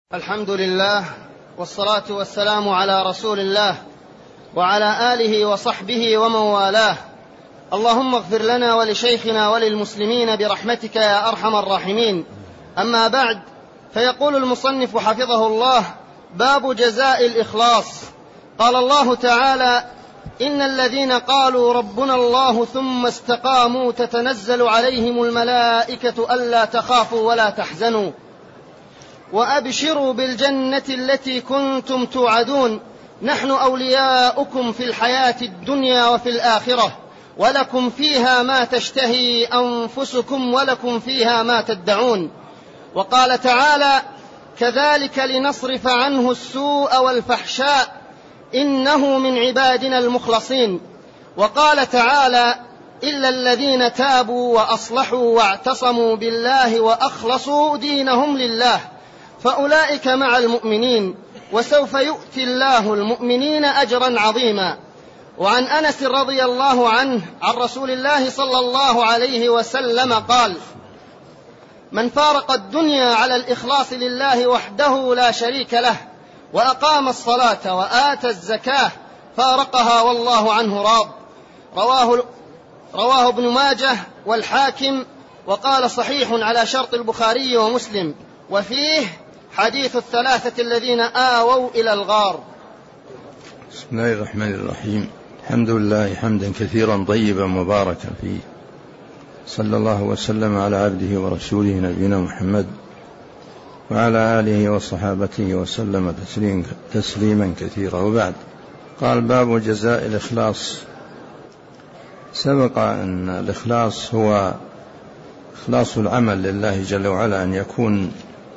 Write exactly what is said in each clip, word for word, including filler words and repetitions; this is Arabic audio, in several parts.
الحمد لله والصلاة والسلام على رسول الله وعلى آله وصحبه ومن والاه. اللهم اغفر لنا ولشيخنا وللمسلمين برحمتك يا أرحم الراحمين. أما بعد، فيقول المصنف حفظه الله: باب جزاء الإخلاص. قال الله تعالى: إن الذين قالوا ربنا الله ثم استقاموا تتنزل عليهم الملائكة ألا تخافوا ولا تحزنوا وأبشروا بالجنة التي كنتم توعدون، نحن أولياؤكم في الحياة الدنيا وفي الآخرة، ولكم فيها ما تشتهي أنفسكم ولكم فيها ما تدعون. وقال تعالى: كذلك لنصرف عنه السوء والفحشاء إنه من عبادنا المخلصين. وقال تعالى: إلا الذين تابوا وأصلحوا واعتصموا بالله وأخلصوا دينهم لله فأولئك مع المؤمنين وسوف يؤتي الله المؤمنين أجرا عظيما. وعن أنس رضي الله عنه عن رسول الله صلى الله عليه وسلم قال: من فارق الدنيا على الإخلاص لله وحده لا شريك له وأقام الصلاة وآتى الزكاة فارقها والله عنه راض. رواه, رواه ابن ماجه والحاكم، وقال صحيح على شرط البخاري ومسلم، وفيه حديث الثلاثة الذين آووا إلى الغار. بسم الله الرحمن الرحيم. الحمد لله حمدا كثيرا طيبا مباركا فيه، صلى الله وسلم على عبده ورسوله نبينا محمد وعلى آله وصحابته وسلم تسليما كثيرا. وبعد، قال: باب جزاء الإخلاص. سبق أن الإخلاص هو إخلاص العمل لله جل وعلا، أن يكون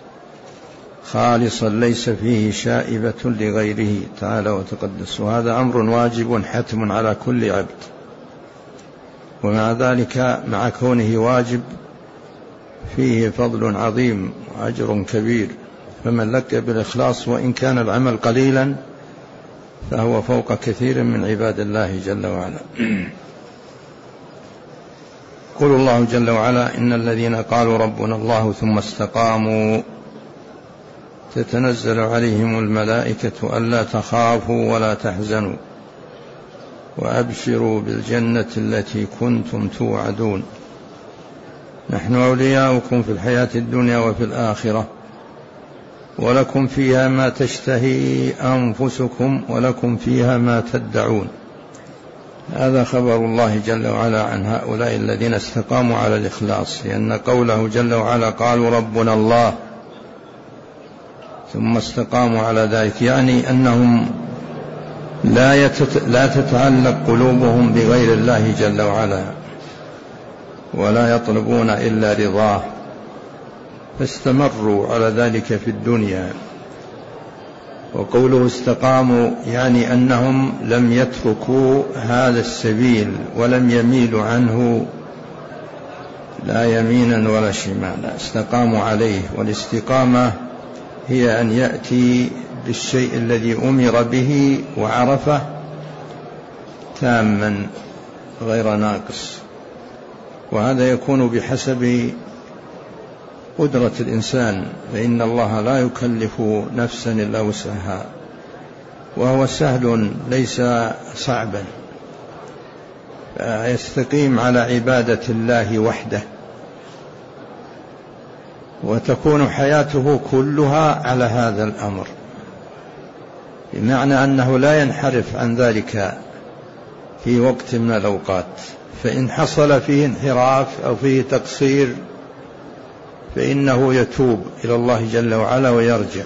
خالصا ليس فيه شائبة لغيره تعالى وتقدس، وهذا أمر واجب حتم على كل عبد. ومع ذلك، مع كونه واجب، فيه فضل عظيم وأجر كبير، فمن لقي بالإخلاص وإن كان العمل قليلا فهو فوق كثير من عباد الله جل وعلا. يقول الله جل وعلا: إن الذين قالوا ربنا الله ثم استقاموا تتنزل عليهم الملائكة ألا تخافوا ولا تحزنوا وأبشروا بالجنة التي كنتم توعدون، نحن أولياؤكم في الحياة الدنيا وفي الآخرة، ولكم فيها ما تشتهي أنفسكم ولكم فيها ما تدعون. هذا خبر الله جل وعلا عن هؤلاء الذين استقاموا على الإخلاص، لأن قوله جل وعلا: قالوا ربنا الله ثم استقاموا على ذلك، يعني أنهم لا, يتت... لا تتعلق قلوبهم بغير الله جل وعلا، ولا يطلبون إلا رضاه، فاستمروا على ذلك في الدنيا. وقوله استقاموا يعني أنهم لم يتركوا هذا السبيل ولم يميلوا عنه لا يمينا ولا شمالا، استقاموا عليه. والاستقامة هي أن يأتي بالشيء الذي أمر به وعرفه تاما غير ناقص، وهذا يكون بحسب قدرة الإنسان، فإن الله لا يكلف نفسا إلا وسعها، وهو سهل ليس صعبا، فيستقيم على عبادة الله وحده، وتكون حياته كلها على هذا الأمر، بمعنى أنه لا ينحرف عن ذلك في وقت من الأوقات. فإن حصل فيه انحراف أو فيه تقصير فإنه يتوب إلى الله جل وعلا ويرجع،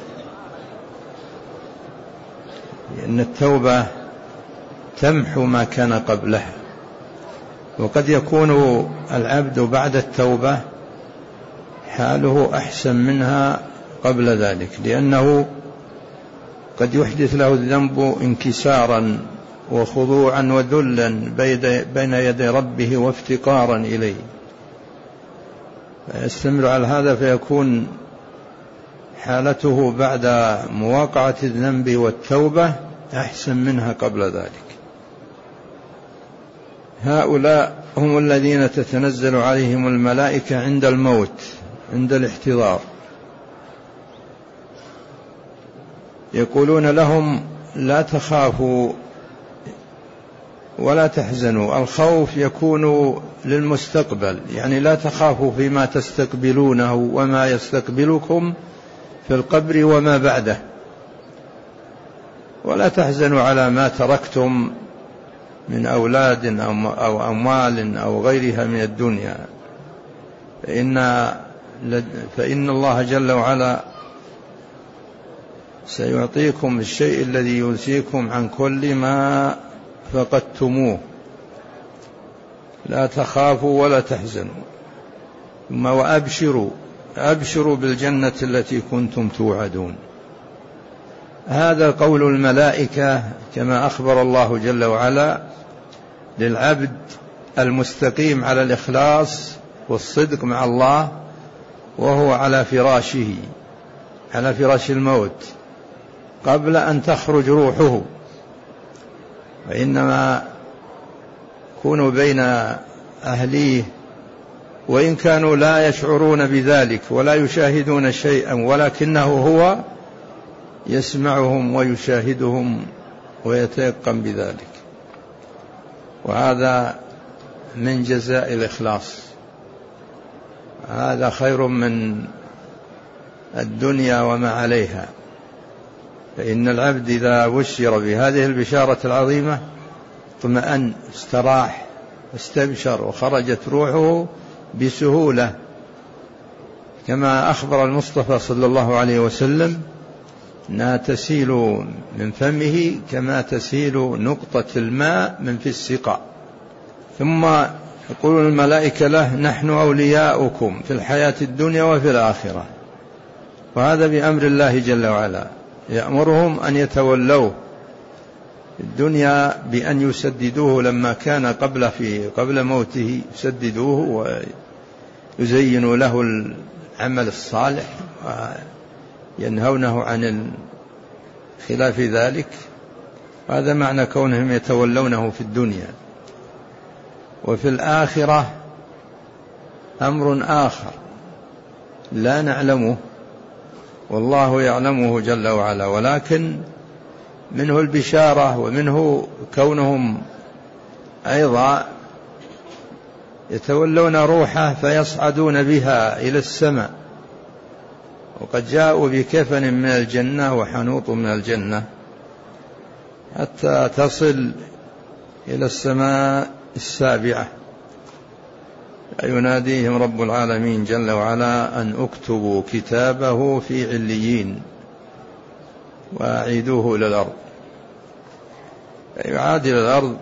لأن التوبة تمحو ما كان قبله. وقد يكون العبد بعد التوبة حاله أحسن منها قبل ذلك، لأنه قد يحدث له الذنب انكسارا وخضوعا وذلا بين يدي ربه وافتقارا إليه، فيستمر على هذا، فيكون حالته بعد مواقعة الذنب والتوبة أحسن منها قبل ذلك. هؤلاء هم الذين تتنزل عليهم الملائكة عند الموت، عند الاحتضار، يقولون لهم لا تخافوا ولا تحزنوا. الخوف يكون للمستقبل، يعني لا تخافوا فيما تستقبلونه وما يستقبلكم في القبر وما بعده، ولا تحزنوا على ما تركتم من أولاد أو أموال أو غيرها من الدنيا، فإن, فإن الله جل وعلا سيعطيكم الشيء الذي ينسيكم عن كل ما فقدتموه. لا تخافوا ولا تحزنوا. ثم وأبشروا، أبشروا بالجنة التي كنتم توعدون. هذا قول الملائكة كما أخبر الله جل وعلا للعبد المستقيم على الإخلاص والصدق مع الله وهو على فراشه، على فراش الموت قبل أن تخرج روحه، وإنما كونوا بين أهليه وإن كانوا لا يشعرون بذلك ولا يشاهدون شيئا، ولكنه هو يسمعهم ويشاهدهم ويتيقن بذلك. وهذا من جزاء الإخلاص، هذا خير من الدنيا وما عليها. فإن العبد إذا بشر بهذه البشارة العظيمة اطمأن، استراح، استبشر، وخرجت روحه بسهولة، كما أخبر المصطفى صلى الله عليه وسلم أنها تسيل من فمه كما تسيل نقطة الماء من في السقاء. ثم يقول الملائكة له نحن أولياؤكم في الحياة الدنيا وفي الآخرة، وهذا بأمر الله جل وعلا، يأمرهم أن يتولوه في الدنيا بأن يسددوه لما كان قبل في قبل موته، يسددوه ويزينوا له العمل الصالح وينهونه عن خلاف ذلك. هذا معنى كونهم يتولونه في الدنيا. وفي الآخرة أمر آخر لا نعلمه والله يعلمه جل وعلا، ولكن منه البشارة ومنه كونهم أيضا يتولون روحه فيصعدون بها إلى السماء، وقد جاءوا بكفن من الجنة وحنوط من الجنة حتى تصل إلى السماء السابعة، يناديهم رب العالمين جل وعلا أن اكتبوا كتابه في عليين وأعيدوه إلى الأرض، يعاد إلى الأرض.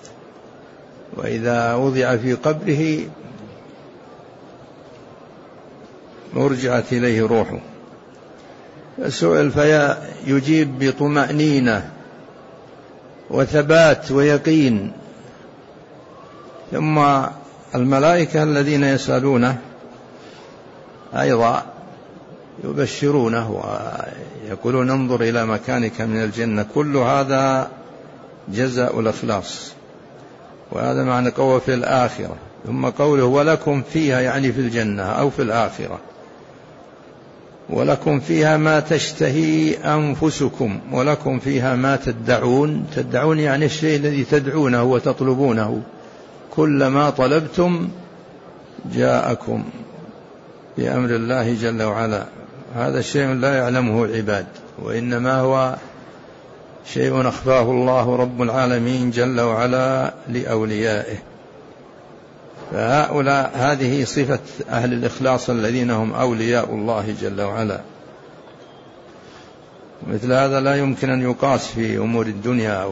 وإذا وضع في قبره مرجعت إليه روحه، فسئل فيجيب بطمأنينة وثبات ويقين. ثم الملائكة الذين يسألونه أيضا يبشرونه ويقولون انظر إلى مكانك من الجنة. كل هذا جزاء الإخلاص، وهذا معنى قوله في الآخرة. ثم قوله ولكم فيها، يعني في الجنة أو في الآخرة، ولكم فيها ما تشتهي أنفسكم ولكم فيها ما تدعون. تدعون يعني الشيء الذي تدعونه وتطلبونه، كل ما طلبتم جاءكم بأمر الله جل وعلا. هذا الشيء لا يعلمه العباد، وإنما هو شيء أخفاه الله رب العالمين جل وعلا لأوليائه. فهؤلاء هذه صفة أهل الإخلاص الذين هم أولياء الله جل وعلا. مثل هذا لا يمكن أن يقاس في أمور الدنيا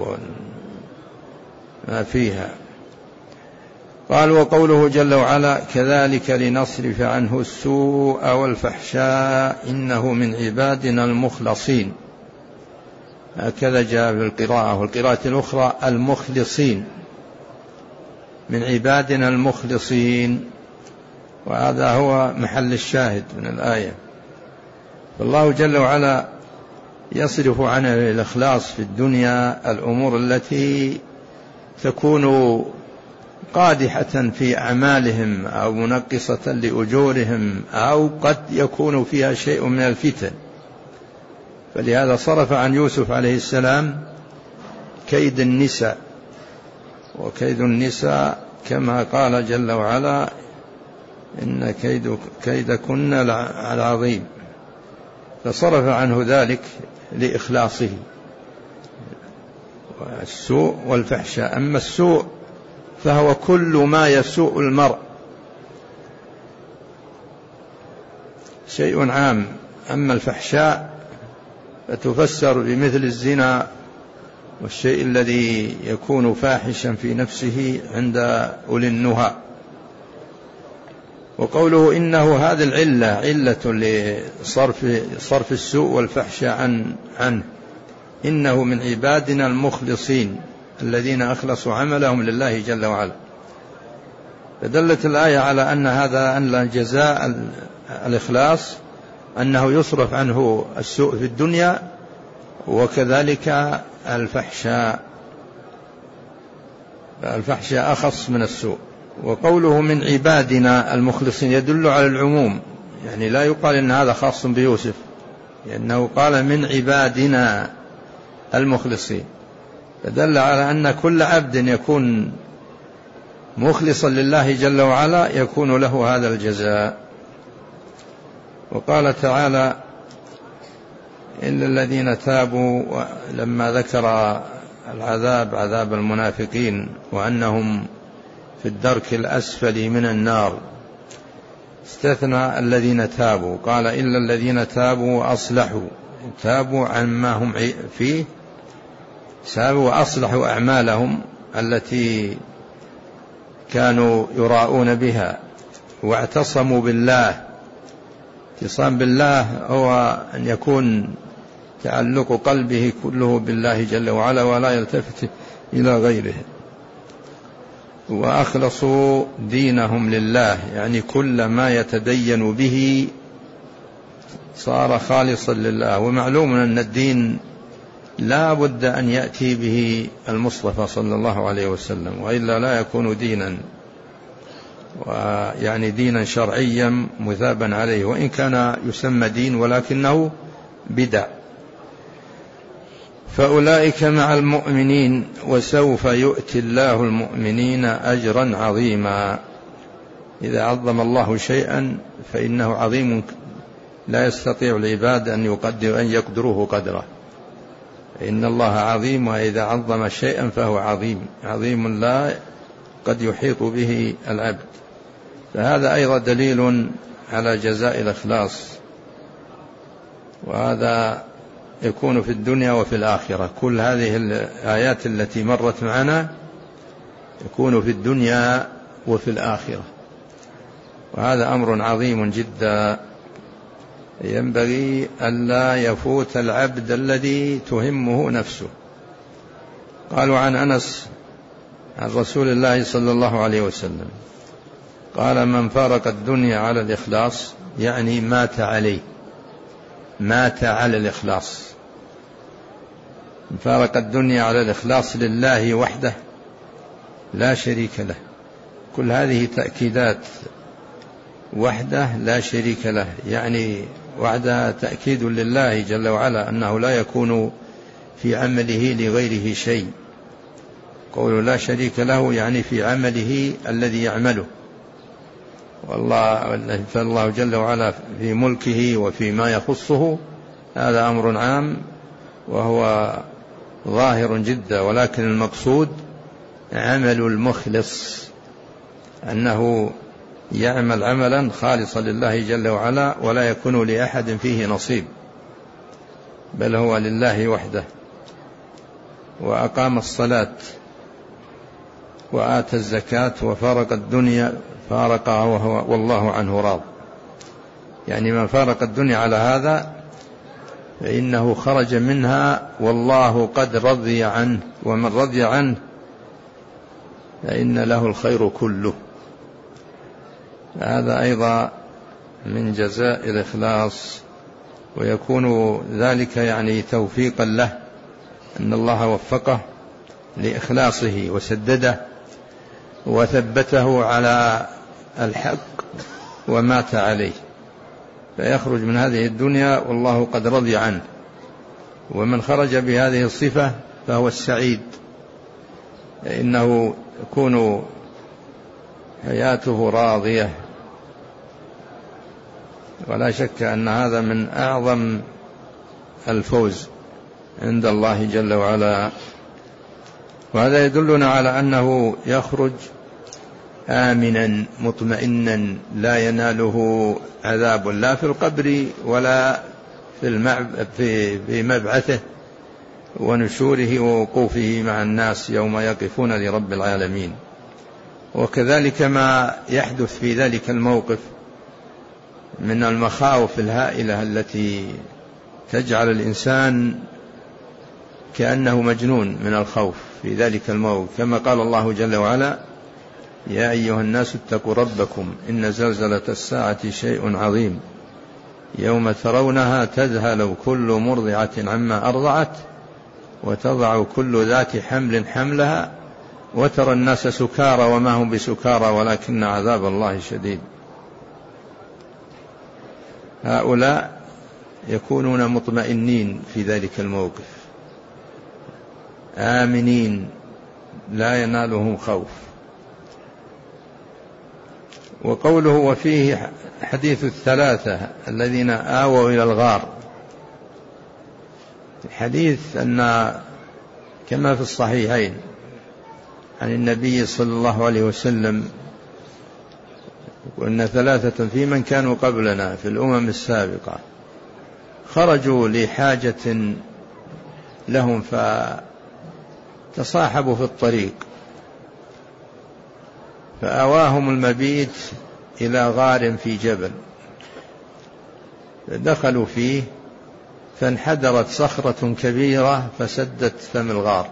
وما فيها. قال وقوله جل وعلا كذلك لنصرف عنه السوء والفحشاء إنه من عبادنا المخلصين. هكذا جاء في القراءة، والقراءة الأخرى المخلصين، من عبادنا المخلصين، وهذا هو محل الشاهد من الآية. فالله جل وعلا يصرف عن الإخلاص في الدنيا الأمور التي تكون قادحة في أعمالهم أو منقصة لأجورهم، أو قد يكون فيها شيء من الفتن. فلهذا صرف عن يوسف عليه السلام كيد النساء، وكيد النساء كما قال جل وعلا إن كيد كيدكن العظيم، فصرف عنه ذلك لإخلاصه. السوء والفحشاء، أما السوء فهو كل ما يسوء المرء، شيء عام. أما الفحشاء فتفسر بمثل الزنا والشيء الذي يكون فاحشا في نفسه عند أولي النهى. وقوله إنه هذه العلة علة لصرف صرف السوء والفحشاء عن عنه، إنه من عبادنا المخلصين الذين أخلصوا عملهم لله جل وعلا. فدلت الآية على أن هذا أن جزاء الإخلاص أنه يصرف عنه السوء في الدنيا، وكذلك الفحشاء، الفحشاء أخص من السوء. وقوله من عبادنا المخلصين يدل على العموم، يعني لا يقال إن هذا خاص بيوسف، لأنه قال من عبادنا المخلصين، فدل على أن كل عبد يكون مخلصا لله جل وعلا يكون له هذا الجزاء. وقال تعالى إلا الذين تابوا، لما ذكر العذاب عذاب المنافقين وأنهم في الدرك الأسفل من النار، استثنى الذين تابوا، قال إلا الذين تابوا وأصلحوا، تابوا عما هم فيه، تابوا وأصلحوا أعمالهم التي كانوا يراءون بها، واعتصموا بالله. اعتصام بالله هو أن يكون تعلق قلبه كله بالله جل وعلا ولا يلتفت إلى غيره. وأخلصوا دينهم لله، يعني كل ما يتدين به صار خالصا لله. ومعلوم أن الدين لا بد أن يأتي به المصطفى صلى الله عليه وسلم، وإلا لا يكون دينا، ويعني دينا شرعيا مثابا عليه، وإن كان يسمى دين ولكنه بدع. فأولئك مع المؤمنين وسوف يؤتي الله المؤمنين أجرا عظيما. إذا عظم الله شيئا فإنه عظيم، لا يستطيع العباد أن يقدر أن يقدروه قدره، إن الله عظيم، وإذا عظم شيئا فهو عظيم، عظيم لا قد يحيط به العبد. فهذا أيضا دليل على جزاء الإخلاص، وهذا يكون في الدنيا وفي الآخرة. كل هذه الآيات التي مرت معنا يكون في الدنيا وفي الآخرة، وهذا أمر عظيم جدا ينبغي ألا يفوت العبد الذي تهمه نفسه. قالوا عن أنس عن رسول الله صلى الله عليه وسلم قال من فارق الدنيا على الإخلاص، يعني مات عليه، مات على الإخلاص. من فارق الدنيا على الإخلاص لله وحده لا شريك له. كل هذه تأكيدات، وحده لا شريك له، يعني وحده تأكيد لله جل وعلا أنه لا يكون في عمله لغيره شيء. قول لا شريك له يعني في عمله الذي يعمله، والله فالله جل وعلا في ملكه وفيما يخصه هذا أمر عام وهو ظاهر جدا، ولكن المقصود عمل المخلص، أنه يعمل عملا خالصا لله جل وعلا ولا يكون لأحد فيه نصيب، بل هو لله وحده. وأقام الصلاة وآتى الزكاة وفارق الدنيا فارقها وهو والله عنه راض. يعني من فارق الدنيا على هذا فإنه خرج منها والله قد رضي عنه، ومن رضي عنه فإن له الخير كله. هذا أيضا من جزاء الإخلاص، ويكون ذلك يعني توفيقا له، أن الله وفقه لإخلاصه وسدده وثبته على الحق ومات عليه، فيخرج من هذه الدنيا والله قد رضي عنه ومن خرج بهذه الصفة فهو السعيد، إنه يكون حياته راضية. ولا شك أن هذا من أعظم الفوز عند الله جل وعلا. وهذا يدلنا على أنه يخرج آمنا مطمئنا لا يناله عذاب لا في القبر ولا في مبعثه ونشوره ووقوفه مع الناس يوم يقفون لرب العالمين. وكذلك ما يحدث في ذلك الموقف من المخاوف الهائلة التي تجعل الإنسان كأنه مجنون من الخوف في ذلك الموقف، كما قال الله جل وعلا: يا أيها الناس اتقوا ربكم إن زلزلة الساعة شيء عظيم يوم ترونها تذهل كل مرضعة عما أرضعت وتضع كل ذات حمل حملها وترى الناس سكارى وما هم بسكارى ولكن عذاب الله شديد. هؤلاء يكونون مطمئنين في ذلك الموقف، آمنين لا ينالهم خوف. وقوله وفيه حديث الثلاثة الذين آووا إلى الغار، الحديث أن كما في الصحيحين عن النبي صلى الله عليه وسلم وأن ثلاثة في من كانوا قبلنا في الأمم السابقة خرجوا لحاجة لهم فتصاحبوا في الطريق، فآواهم المبيت إلى غار في جبل، دخلوا فيه فانحدرت صخرة كبيرة فسدت فم الغار،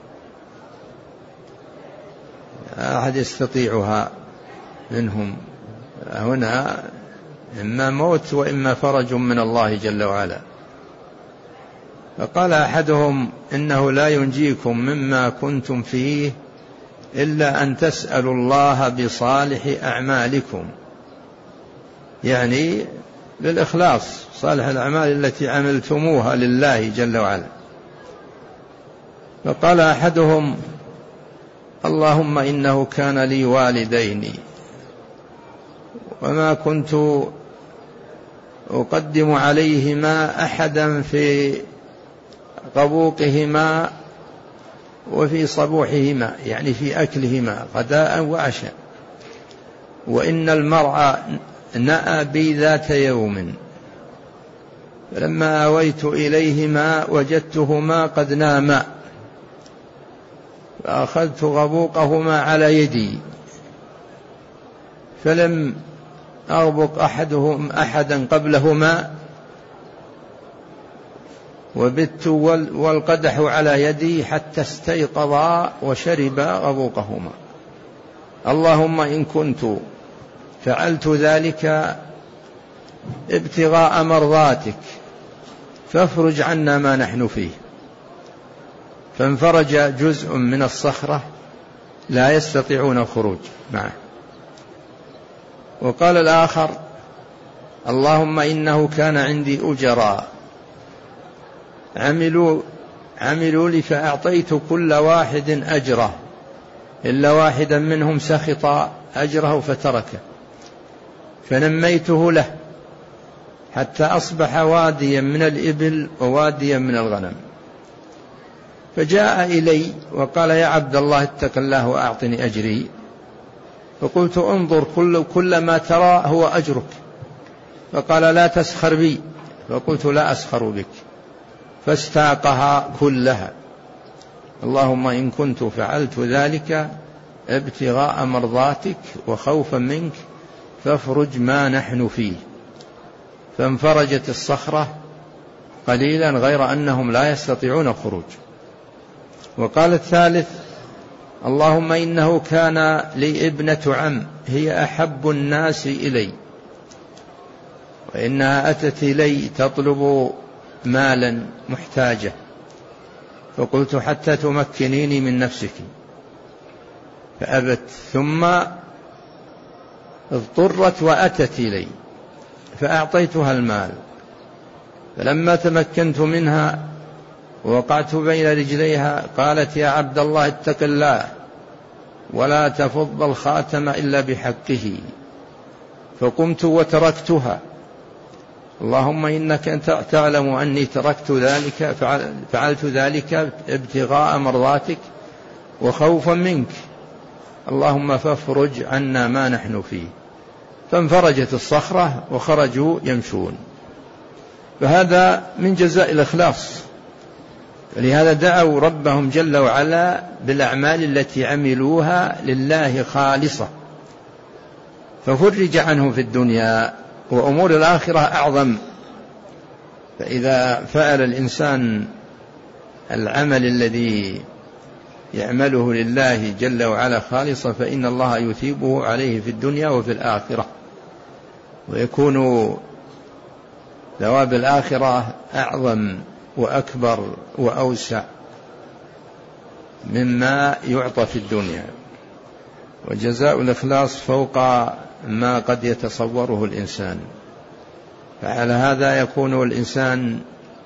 أحد يستطيعها منهم هنا إما موت وإما فرج من الله جل وعلا. فقال أحدهم إنه لا ينجيكم مما كنتم فيه إلا أن تسألوا الله بصالح أعمالكم، يعني للإخلاص، صالح الأعمال التي عملتموها لله جل وعلا. فقال أحدهم اللهم إنه كان لي والدين وما كنت أقدم عليهما أحدا في قبوقهما وفي صبوحهما، يعني في أكلهما غداء وعشاء، وإن المرء نأى بي ذات يوم فلما آويت إليهما وجدتهما قد ناما فأخذت غبوقهما على يدي فلم أغبق أحدهم أحدا قبلهما وبت والقدح على يدي حتى استيقظا وشربا غبوقهما. اللهم إن كنت فعلت ذلك ابتغاء مرضاتك فافرج عنا ما نحن فيه. فانفرج جزء من الصخرة لا يستطيعون الخروج معه. وقال الآخر اللهم إنه كان عندي أجراء عملوا, عملوا لي فأعطيت كل واحد أجره إلا واحدا منهم سخط أجره فتركه فنميته له حتى أصبح واديا من الإبل وواديا من الغنم. فجاء إلي وقال يا عبد الله اتق الله وأعطني أجري. فقلت انظر كل, كل ما ترى هو أجرك. فقال لا تسخر بي. فقلت لا أسخر بك. فاستاقها كلها. اللهم إن كنت فعلت ذلك ابتغاء مرضاتك وخوفا منك فافرج ما نحن فيه. فانفرجت الصخرة قليلا غير أنهم لا يستطيعون الخروج. وقال الثالث اللهم إنه كان لي ابنة عم هي أحب الناس إلي وإنها أتت إلي تطلب مالا محتاجة فقلت حتى تمكنيني من نفسك فأبت ثم اضطرت وأتت إلي فأعطيتها المال فلما تمكنت منها ووقعت بين رجليها قالت يا عبد الله اتق الله ولا تفض الخاتم إلا بحقه، فقمت وتركتها. اللهم إنك أنت تعلم أني تركت ذلك فعلت ذلك ابتغاء مرضاتك وخوفا منك، اللهم فافرج عنا ما نحن فيه. فانفرجت الصخرة وخرجوا يمشون. فهذا من جزاء الإخلاص، لهذا دعوا ربهم جل وعلا بالأعمال التي عملوها لله خالصة، ففرج عنهم في الدنيا، وأمور الآخرة أعظم. فإذا فعل الإنسان العمل الذي يعمله لله جل وعلا خالصة فإن الله يثيبه عليه في الدنيا وفي الآخرة، ويكون ثواب الآخرة أعظم وأكبر وأوسع مما يعطى في الدنيا. وجزاء الإخلاص فوق ما قد يتصوره الإنسان. فعلى هذا يكون الإنسان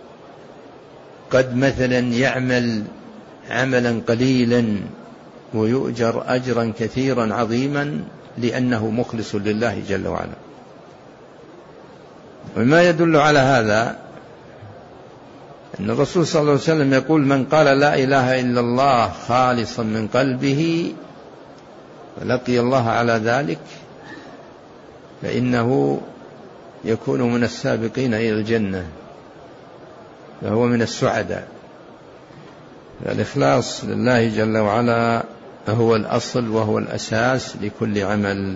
قد مثلا يعمل عملا قليلا ويؤجر أجرا كثيرا عظيما لأنه مخلص لله جل وعلا. وما يدل على هذا أن الرسول صلى الله عليه وسلم يقول من قال لا إله إلا الله خالصا من قلبه ولقي الله على ذلك فإنه يكون من السابقين إلى الجنة، فهو من السعداء. الإخلاص لله جل وعلا هو الأصل وهو الأساس لكل عمل.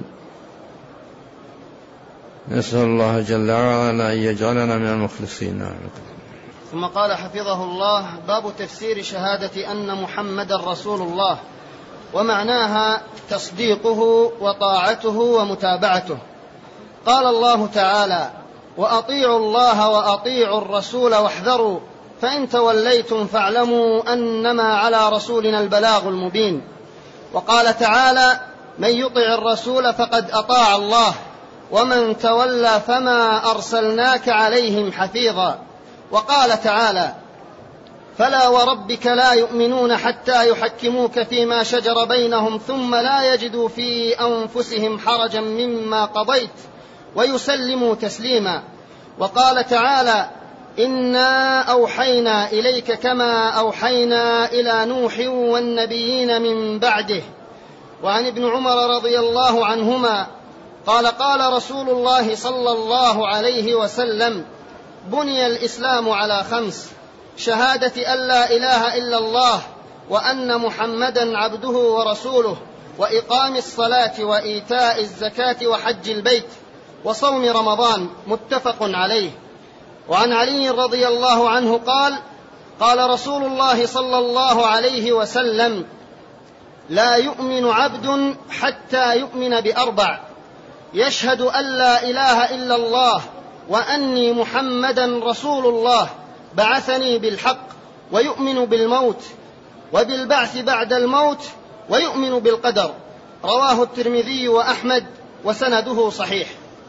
نسأل الله جل وعلا أن يجعلنا من المخلصين. ثم قال حفظه الله: باب تفسير شهادة أن محمدا رسول الله، ومعناها تصديقه وطاعته ومتابعته. قال الله تعالى: وأطيعوا الله وأطيعوا الرسول واحذروا فإن توليتم فاعلموا أنما على رسولنا البلاغ المبين. وقال تعالى: من يطع الرسول فقد أطاع الله ومن تولى فما أرسلناك عليهم حفيظا. وقال تعالى: فلا وربك لا يؤمنون حتى يحكموك فيما شجر بينهم ثم لا يجدوا في أنفسهم حرجا مما قضيت ويسلموا تسليما. وقال تعالى: إنا أوحينا إليك كما أوحينا إلى نوح والنبيين من بعده. وعن ابن عمر رضي الله عنهما قال: قال رسول الله صلى الله عليه وسلم: بني الإسلام على خمس: شهادة أن لا إله إلا الله وأن محمدا عبده ورسوله، وإقام الصلاة وإيتاء الزكاة وحج البيت وصوم رمضان. متفق عليه. وعن علي رضي الله عنه قال: قال رسول الله صلى الله عليه وسلم: لا يؤمن عبد حتى يؤمن بأربع: يشهد أن لا إله إلا الله وأني محمدا رسول الله بعثني بالحق، ويؤمن بالموت وبالبعث بعد الموت، ويؤمن بالقدر. رواه الترمذي وأحمد وسنده صحيح.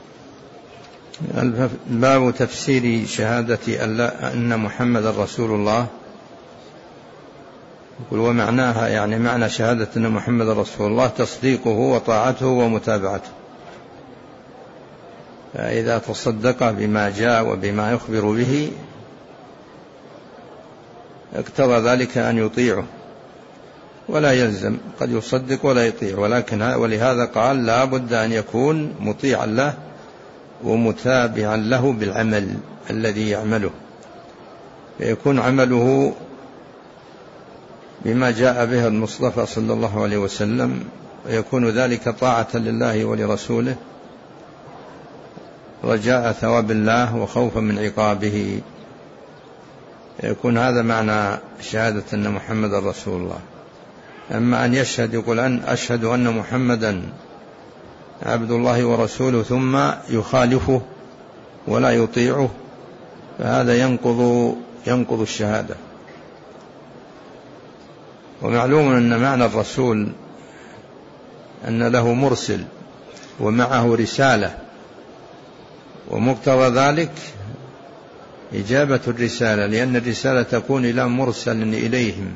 باب تفسير شهادة أن محمد رسول الله. يقول: ومعناها يعني معنى شهادة أن محمد رسول الله تصديقه وطاعته ومتابعته. فإذا تصدق بما جاء وبما يخبر به اقتضى ذلك أن يطيعه، ولا يلزم، قد يصدق ولا يطيع، ولكن ولهذا قال لا بد أن يكون مطيعا له ومتابعا له بالعمل الذي يعمله، فيكون عمله بما جاء به المصطفى صلى الله عليه وسلم، ويكون ذلك طاعة لله ولرسوله، رجاء ثواب الله وخوفا من عقابه. يكون هذا معنى شهادة أن محمد رسول الله. أما أن يشهد يقول أن أشهد أن محمدا عبد الله ورسوله ثم يخالفه ولا يطيعه، فهذا ينقض ينقض الشهادة. ومعلوم أن معنى الرسول أن له مرسل ومعه رسالة، ومقتضى ذلك إجابة الرسالة، لأن الرسالة تكون إلى مرسل إليهم.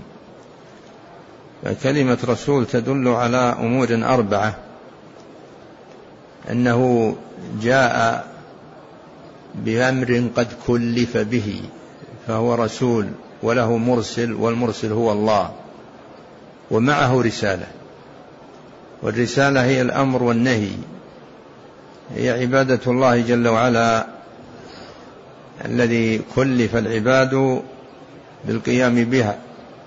فكلمة رسول تدل على أمور أربعة: أنه جاء بأمر قد كلف به فهو رسول، وله مرسل، والمرسل هو الله، ومعه رسالة، والرسالة هي الأمر والنهي، هي عبادة الله جل وعلا الذي كلف العباد بالقيام بها.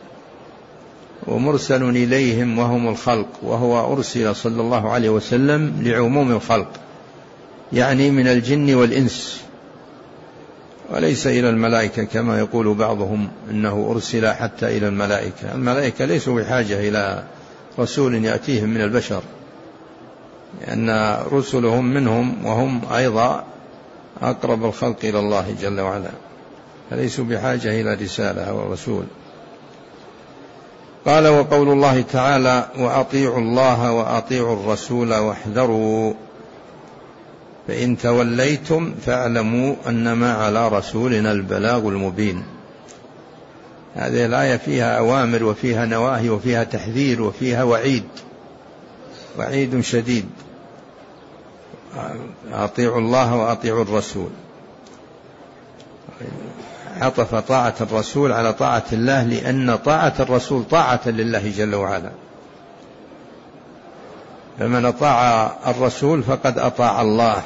ومرسل إليهم وهم الخلق، وهو أرسل صلى الله عليه وسلم لعموم الخلق، يعني من الجن والإنس، وليس إلى الملائكة كما يقول بعضهم إنه أرسل حتى إلى الملائكة. الملائكة ليسوا بحاجة إلى رسول يأتيهم من البشر، لأن رسلهم منهم، وهم أيضا أقرب الخلق إلى الله جل وعلا، فليسوا بحاجة إلى رسالة أو رسول. قال: وقول الله تعالى: وأطيعوا الله وأطيعوا الرسول واحذروا فإن توليتم فاعلموا أنما على رسولنا البلاغ المبين. هذه الآية فيها أوامر وفيها نواهي وفيها تحذير وفيها وعيد، وعيد شديد. أطيعوا الله وأطيعوا الرسول، عطف طاعة الرسول على طاعة الله، لأن طاعة الرسول طاعة لله جل وعلا، فمن أطاع الرسول فقد أطاع الله.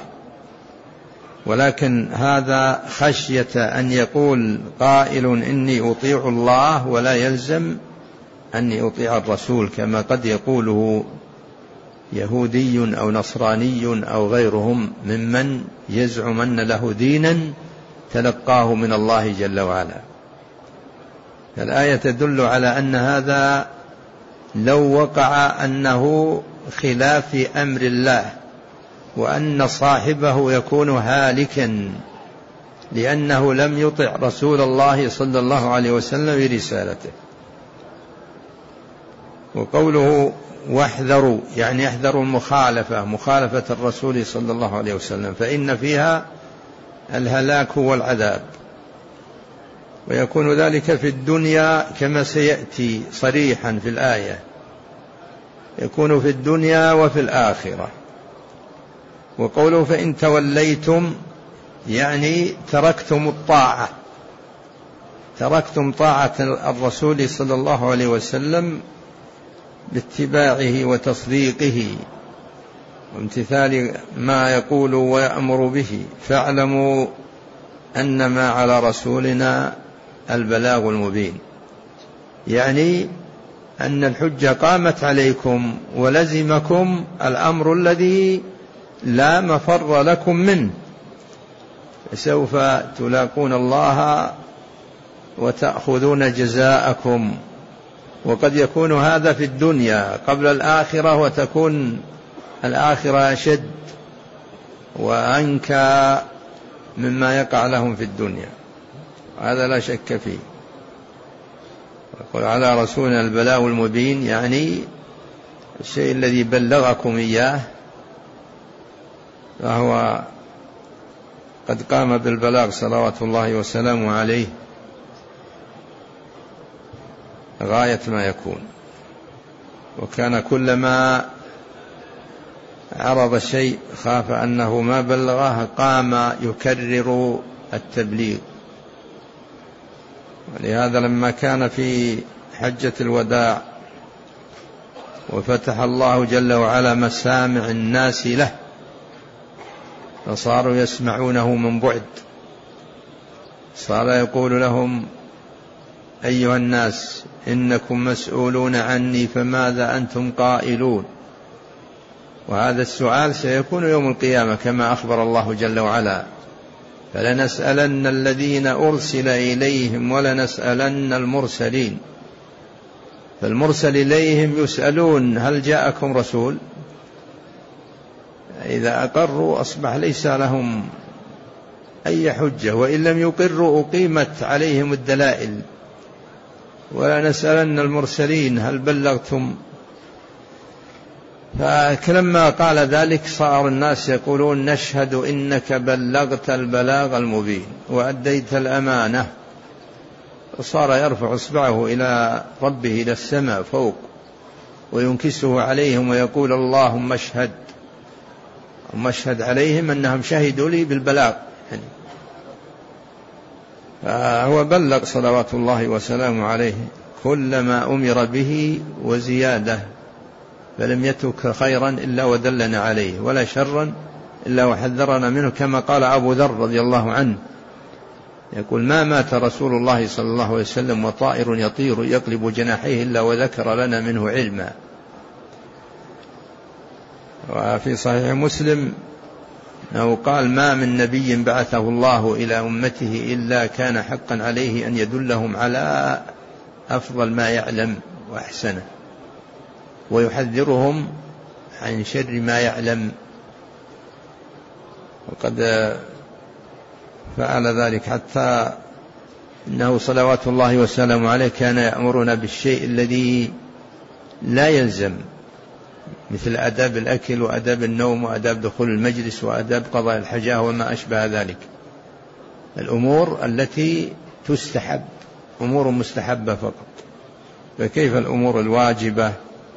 ولكن هذا خشية أن يقول قائل إني أطيع الله ولا يلزم أني أطيع الرسول، كما قد يقوله يهودي أو نصراني أو غيرهم ممن يزعم أن له دينا تلقاه من الله جل وعلا. الآية تدل على أن هذا لو وقع أنه خلاف أمر الله، وأن صاحبه يكون هالكا لأنه لم يطع رسول الله صلى الله عليه وسلم برسالته. وقوله واحذروا يعني احذروا المخالفة، مخالفة الرسول صلى الله عليه وسلم، فإن فيها الهلاك والعذاب، ويكون ذلك في الدنيا كما سيأتي صريحا في الآية، يكون في الدنيا وفي الآخرة. وقوله فإن توليتم يعني تركتم الطاعة، تركتم طاعة الرسول صلى الله عليه وسلم باتباعه وتصديقه وامتثال ما يقول ويأمر به، فاعلموا أنما على رسولنا البلاغ المبين، يعني أن الحجة قامت عليكم ولزمكم الأمر الذي لا مفر لكم منه، سوف تلاقون الله وتأخذون جزاءكم. وقد يكون هذا في الدنيا قبل الآخرة، وتكون الآخرة أشد وأنكى مما يقع لهم في الدنيا، هذا لا شك فيه. يقول على رسولنا البلاغ المبين، يعني الشيء الذي بلغكم إياه فهو قد قام بالبلاغ صلوات الله وسلامه عليه غاية ما يكون. وكان كلما عرض شيء خاف أنه ما بلغه قام يكرر التبليغ. ولهذا لما كان في حجة الوداع وفتح الله جل وعلا مسامع الناس له، فصاروا يسمعونه من بعد، صار يقول لهم أيها الناس إنكم مسؤولون عني فماذا أنتم قائلون. وهذا السؤال سيكون يوم القيامة كما أخبر الله جل وعلا، فلنسألن الذين أرسل إليهم ولنسألن المرسلين. فالمرسل إليهم يسألون هل جاءكم رسول؟ إذا أقروا أصبح ليس لهم أي حجة، وإن لم يقروا أقيمت عليهم الدلائل. ولنسألن المرسلين هل بلغتم؟ فلما قال ذلك صار الناس يقولون نشهد إنك بلغت البلاغ المبين وأديت الأمانة. وصار يرفع إصبعه إلى ربه إلى السماء فوق وينكسه عليهم ويقول اللهم اشهد، ومشهد عليهم أنهم شهدوا لي بالبلاغ. فهو بلغ صلوات الله وسلامه عليه كل ما أمر به وزيادة، فلم يترك خيرا إلا ودلنا عليه ولا شرا إلا وحذرنا منه، كما قال أبو ذر رضي الله عنه يقول ما مات رسول الله صلى الله عليه وسلم وطائر يطير يقلب جناحيه إلا وذكر لنا منه علما. وفي صحيح مسلم أنه قال ما من نبي بعثه الله إلى أمته إلا كان حقا عليه أن يدلهم على أفضل ما يعلم وأحسنه ويحذرهم عن شر ما يعلم، وقد فعل ذلك حتى إنه صلوات الله وسلامه عليه كان يأمرنا بالشيء الذي لا يلزم، مثل آداب الأكل وآداب النوم وآداب دخول المجلس وآداب قضاء الحاجة وما أشبه ذلك، الأمور التي تستحب أمور مستحبة فقط، فكيف الأمور الواجبة؟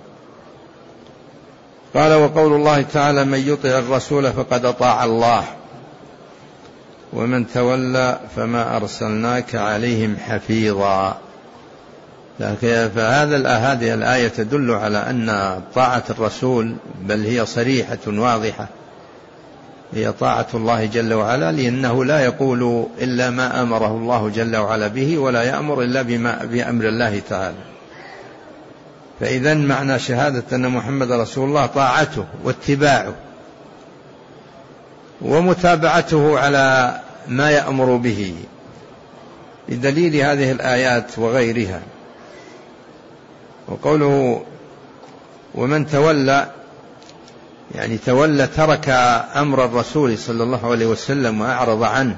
قال وقول الله تعالى من يطع الرسول فقد أطاع الله ومن تولى فما أرسلناك عليهم حفيظا. فهذا هذه الآية تدل على أن طاعة الرسول بل هي صريحة واضحة هي طاعة الله جل وعلا، لأنه لا يقول إلا ما أمره الله جل وعلا به ولا يأمر إلا بما بأمر الله تعالى. فإذن معنى شهادة أن محمد رسول الله طاعته واتباعه ومتابعته على ما يأمر به بدليل هذه الآيات وغيرها. وقوله ومن تولى يعني تولى ترك أمر الرسول صلى الله عليه وسلم وأعرض عنه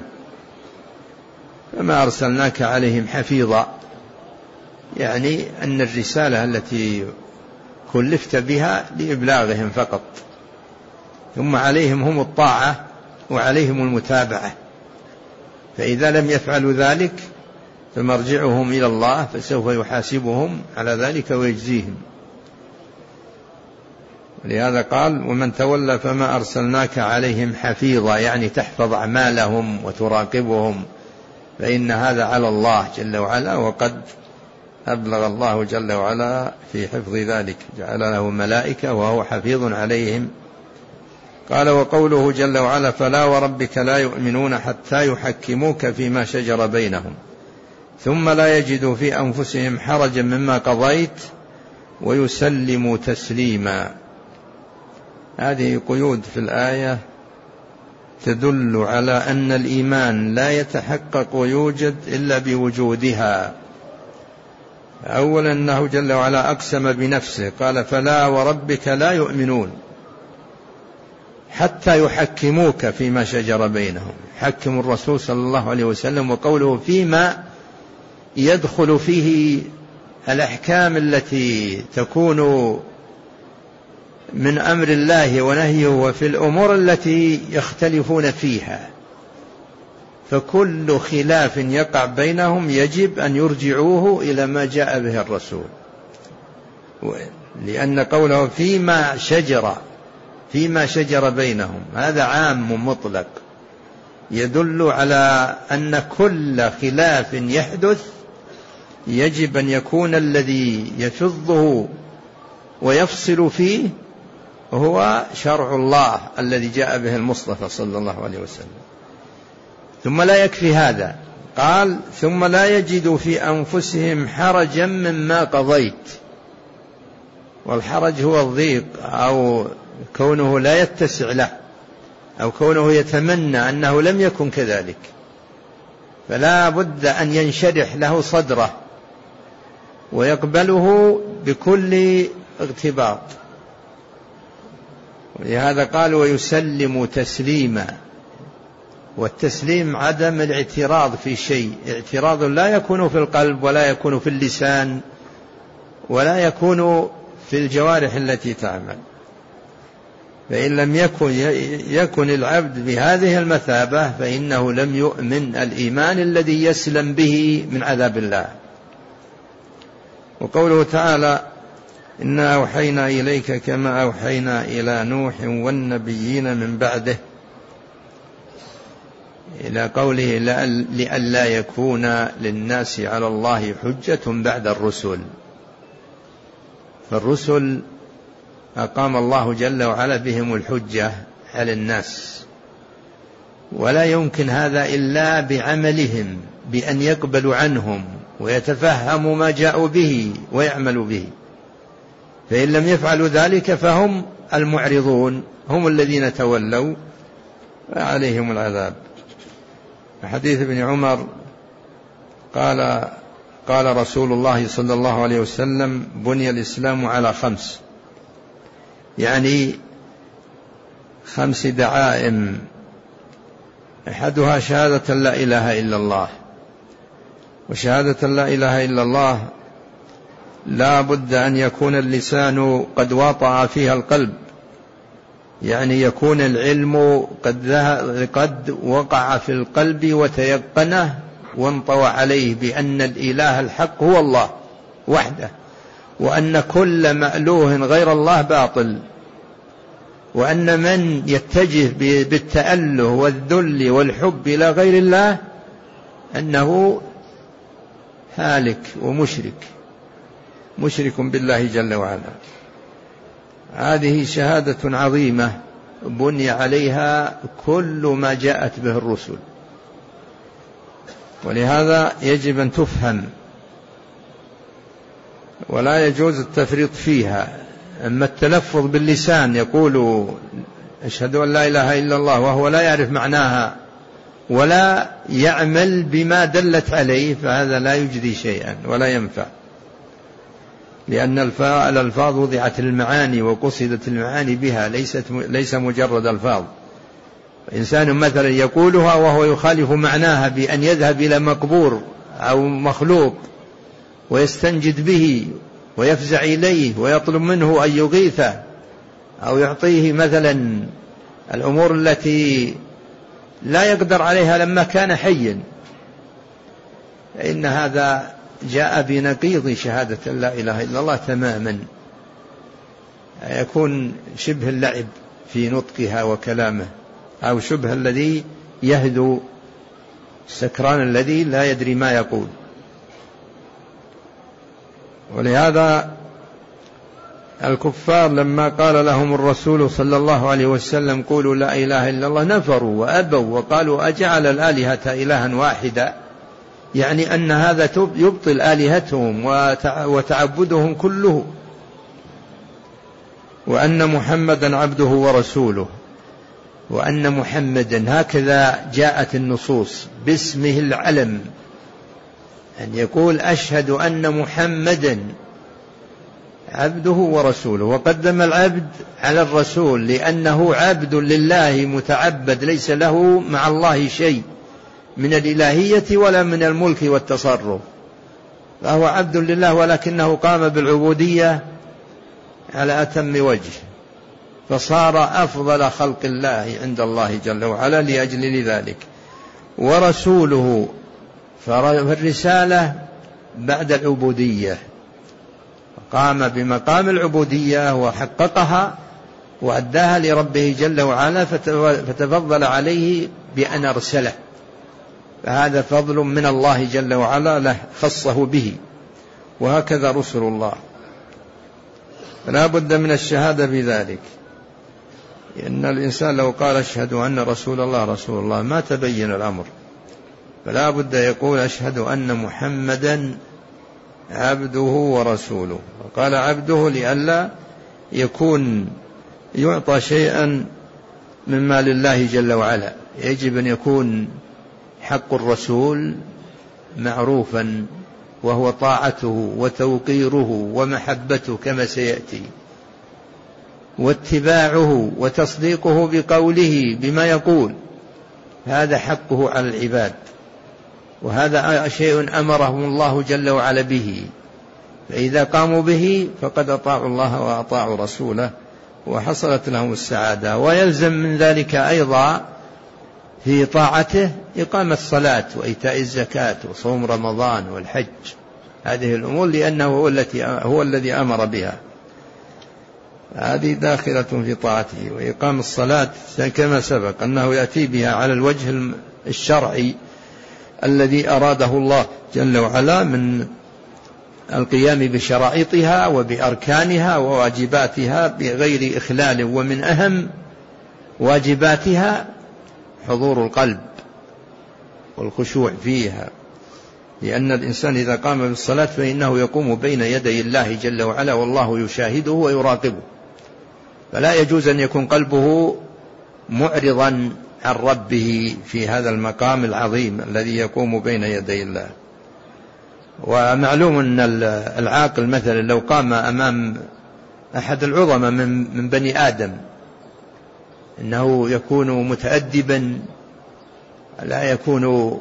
فما أرسلناك عليهم حفيظا، يعني أن الرسالة التي كلفت بها لإبلاغهم فقط، ثم عليهم هم الطاعة وعليهم المتابعة، فإذا لم يفعلوا ذلك فمرجعهم إلى الله فسوف يحاسبهم على ذلك ويجزيهم. ولهذا قال ومن تولى فما أرسلناك عليهم حفيظا، يعني تحفظ أعمالهم وتراقبهم، فإن هذا على الله جل وعلا، وقد أبلغ الله جل وعلا في حفظ ذلك، جعل له ملائكة وهو حفيظ عليهم. قال وقوله جل وعلا فلا وربك لا يؤمنون حتى يحكموك فيما شجر بينهم ثم لا يجدوا في أنفسهم حرجا مما قضيت ويسلموا تسليما. هذه قيود في الآية تدل على أن الإيمان لا يتحقق ويوجد إلا بوجودها. أولا أنه جل وعلا أقسم بنفسه قال فلا وربك لا يؤمنون حتى يحكموك فيما شجر بينهم، حكم الرسول صلى الله عليه وسلم، وقوله فيما يدخل فيه الأحكام التي تكون من أمر الله ونهيه وفي الأمور التي يختلفون فيها، فكل خلاف يقع بينهم يجب أن يرجعوه إلى ما جاء به الرسول، لأن قوله فيما شجر فيما شجر بينهم هذا عام مطلق يدل على أن كل خلاف يحدث يجب أن يكون الذي يفضه ويفصل فيه هو شرع الله الذي جاء به المصطفى صلى الله عليه وسلم. ثم لا يكفي هذا، قال ثم لا يجدوا في أنفسهم حرجا مما قضيت، والحرج هو الضيق أو كونه لا يتسع له أو كونه يتمنى أنه لم يكن كذلك، فلا بد أن ينشرح له صدره ويقبله بكل اغتباط. ولهذا قال ويسلم تسليما، والتسليم عدم الاعتراض في شيء، اعتراض لا يكون في القلب ولا يكون في اللسان ولا يكون في الجوارح التي تعمل، فإن لم يكن يكن العبد بهذه المثابة فإنه لم يؤمن الإيمان الذي يسلم به من عذاب الله. وقوله تعالى إنا أوحينا إليك كما أوحينا إلى نوح والنبيين من بعده إلى قوله لئلا يكون للناس على الله حجة بعد الرسل. فالرسل أقام الله جل وعلا بهم الحجة على الناس، ولا يمكن هذا إلا بعملهم، بأن يقبلوا عنهم ويتفهموا ما جاءوا به ويعملوا به. فإن لم يفعلوا ذلك فهم المعرضون، هم الذين تولوا عليهم العذاب. حديث ابن عمر قال قال رسول الله صلى الله عليه وسلم بني الإسلام على خمس، يعني خمس دعائم، أحدها شهادة لا إله إلا الله. وشهادة لا إله إلا الله لا بد أن يكون اللسان قد واطأ فيها القلب، يعني يكون العلم قد, قد وقع في القلب وتيقنه وانطوى عليه بأن الإله الحق هو الله وحده، وأن كل مألوه غير الله باطل، وأن من يتجه بالتأله والذل والحب إلى غير الله أنه هالك ومشرك مشرك بالله جل وعلا. هذه شهادة عظيمة بني عليها كل ما جاءت به الرسل، ولهذا يجب أن تفهم ولا يجوز التفريط فيها. أما التلفظ باللسان يقول أشهد أن لا إله إلا الله وهو لا يعرف معناها ولا يعمل بما دلت عليه فهذا لا يجدي شيئا ولا ينفع، لأن الألفاظ وضعت المعاني وقصدت المعاني بها، ليست ليس مجرد ألفاظ. إنسان مثلا يقولها وهو يخالف معناها بأن يذهب إلى مقبور أو مخلوق ويستنجد به ويفزع إليه ويطلب منه أن يغيثه أو يعطيه مثلا الأمور التي لا يقدر عليها لما كان حيا، إن هذا جاء بنقيض شهادة لا إله إلا الله تماما، يكون شبه اللعب في نطقها وكلامه، أو شبه الذي يهدو السكران الذي لا يدري ما يقول. ولهذا الكفار لما قال لهم الرسول صلى الله عليه وسلم قولوا لا إله إلا الله نفروا وأبوا وقالوا أجعل الآلهة إلها واحدا، يعني أن هذا يبطل آلهتهم وتعبدهم كله، وأن محمدا عبده ورسوله، وأن محمدا هكذا جاءت النصوص باسمه العلم، أن يقول أشهد أن محمدا عبده ورسوله، وقدم العبد على الرسول لأنه عبد لله متعبد ليس له مع الله شيء من الإلهية ولا من الملك والتصرف، فهو عبد لله ولكنه قام بالعبودية على أتم وجه، فصار أفضل خلق الله عند الله جل وعلا لأجل ذلك. ورسوله فالرسالة بعد العبودية، قام بمقام العبودية وحققها وأداها لربه جل وعلا فتفضل عليه بأن أرسله، فهذا فضل من الله جل وعلا له خصه به، وهكذا رسل الله. فلا بد من الشهادة بذلك، لأن الإنسان لو قال أشهد أن رسول الله رسول الله ما تبين الأمر، فلا بد يقول أشهد أن محمدا عبده ورسوله. وقال عبده لئلا يكون يعطى شيئا مما لله جل وعلا، يجب أن يكون حق الرسول معروفا، وهو طاعته وتوقيره ومحبته كما سيأتي، واتباعه وتصديقه بقوله بما يقول، هذا حقه على العباد، وهذا شيء أمرهم الله جل وعلا به، فإذا قاموا به فقد أطاعوا الله وأطاعوا رسوله، وهكذا رسل الله. فلا بد من الشهادة بذلك، إن الإنسان لو قال أشهد أن رسول الله رسول الله ما تبين الأمر، فلا بد يقول أشهد أن محمدا عبده ورسوله. قال عبده لئلا يكون يعطى شيئا مما لله جل وعلا، يجب أن يكون حق الرسول معروفا، وهو طاعته وتوقيره ومحبته كما سيأتي، واتباعه وتصديقه بقوله بما يقول، هذا شيء أمرهم الله جل وعلا به، فإذا قاموا به فقد أطاعوا الله وأطاعوا رسوله، وحصلت لهم السعادة. ويلزم من ذلك أيضا في طاعته إقامة الصلاة وإيتاء الزكاة وصوم رمضان والحج، هذه الأمور لأنه هو, التي هو الذي أمر بها، هذه داخلة في طاعته. وإقام الصلاة كما سبق أنه يأتي بها على الوجه الشرعي الذي أراده الله جل وعلا من القيام بشرائطها وبأركانها وواجباتها بغير إخلال. ومن أهم واجباتها حضور القلب والخشوع فيها، لأن الإنسان إذا قام بالصلاة فإنه يقوم بين يدي الله جل وعلا والله يشاهده ويراقبه، فلا يجوز أن يكون قلبه معرضا عن ربه في هذا المقام العظيم الذي يقوم بين يدي الله. ومعلوم أن العاقل مثلا لو قام أمام أحد العظماء من بني آدم إنه يكون متأدبا، لا يكون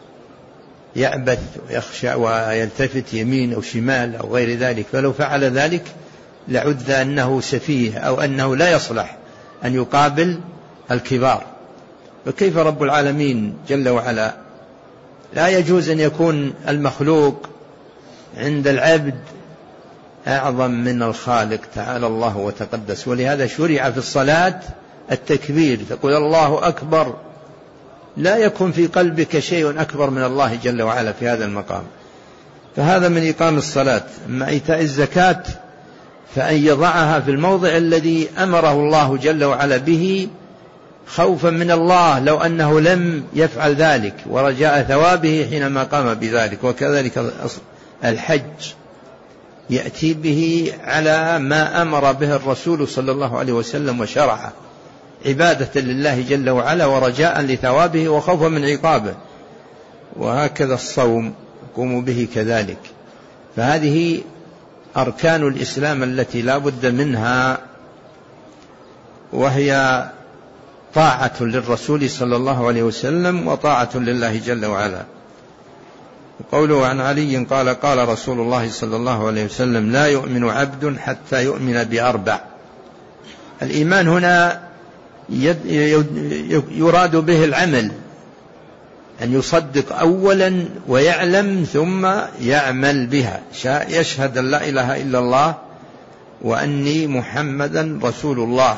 يعبث ويخشى ويلتفت يمين أو شمال أو غير ذلك، فلو فعل ذلك لعد أنه سفيه أو أنه لا يصلح أن يقابل الكبار. فكيف رب العالمين جل وعلا؟ لا يجوز أن يكون المخلوق عند العبد أعظم من الخالق تعالى الله وتقدس. ولهذا شرع في الصلاة التكبير، تقول الله أكبر، لا يكون في قلبك شيء أكبر من الله جل وعلا في هذا المقام. فهذا من إقام الصلاة. أما إيتاء الزكاة فأن يضعها في الموضع الذي أمره الله جل وعلا به خوفا من الله لو أنه لم يفعل ذلك ورجاء ثوابه حينما قام بذلك. وكذلك الحج يأتي به على ما أمر به الرسول صلى الله عليه وسلم وشرعه، عبادة لله جل وعلا ورجاء لثوابه وخوفا من عقابه. وهكذا الصوم قوموا به كذلك. فهذه أركان الإسلام التي لا بد منها، وهي طاعة للرسول صلى الله عليه وسلم وطاعة لله جل وعلا. قوله عن علي قال قال رسول الله صلى الله عليه وسلم لا يؤمن عبد حتى يؤمن بأربع. الإيمان هنا يراد به العمل، أن يصدق أولا ويعلم ثم يعمل بها، يشهد أن لا إله إلا الله وأني محمدا رسول الله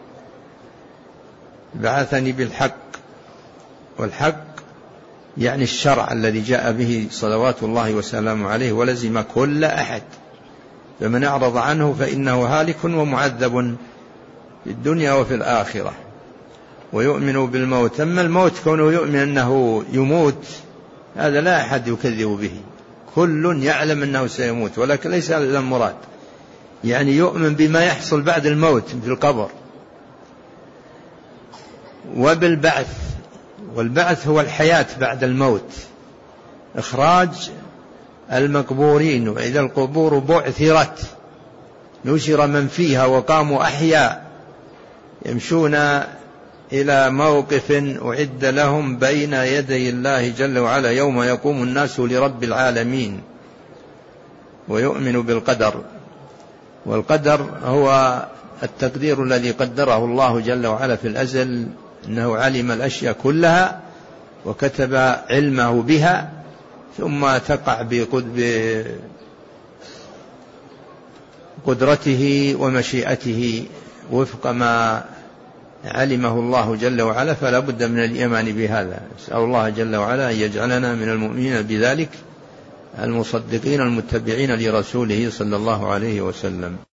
بعثني بالحق. والحق يعني الشرع الذي جاء به صلوات الله وسلامه عليه ولزم كل أحد، فمن أعرض عنه فإنه هالك ومعذب في الدنيا وفي الآخرة. ويؤمن بالموت. أما الموت كونه يؤمن أنه يموت هذا لا أحد يكذب به، كل يعلم أنه سيموت، ولكن ليس هذا المراد، يعني يؤمن بما يحصل بعد الموت في القبر وبالبعث. والبعث هو الحياة بعد الموت، إخراج المقبورين. وإذا القبور بعثرت نشر من فيها وقاموا أحياء يمشون إلى موقف أعد لهم بين يدي الله جل وعلا يوم يقوم الناس لرب العالمين. ويؤمن بالقدر. والقدر هو التقدير الذي قدره الله جل وعلا في الأزل، أنه علم الأشياء كلها وكتب علمه بها، ثم تقع بقدرته ومشيئته وفق ما علمه الله جل وعلا. فلا بد من الإيمان بهذا. أسأل الله جل وعلا أن يجعلنا من المؤمنين بذلك المصدقين المتبعين لرسوله صلى الله عليه وسلم.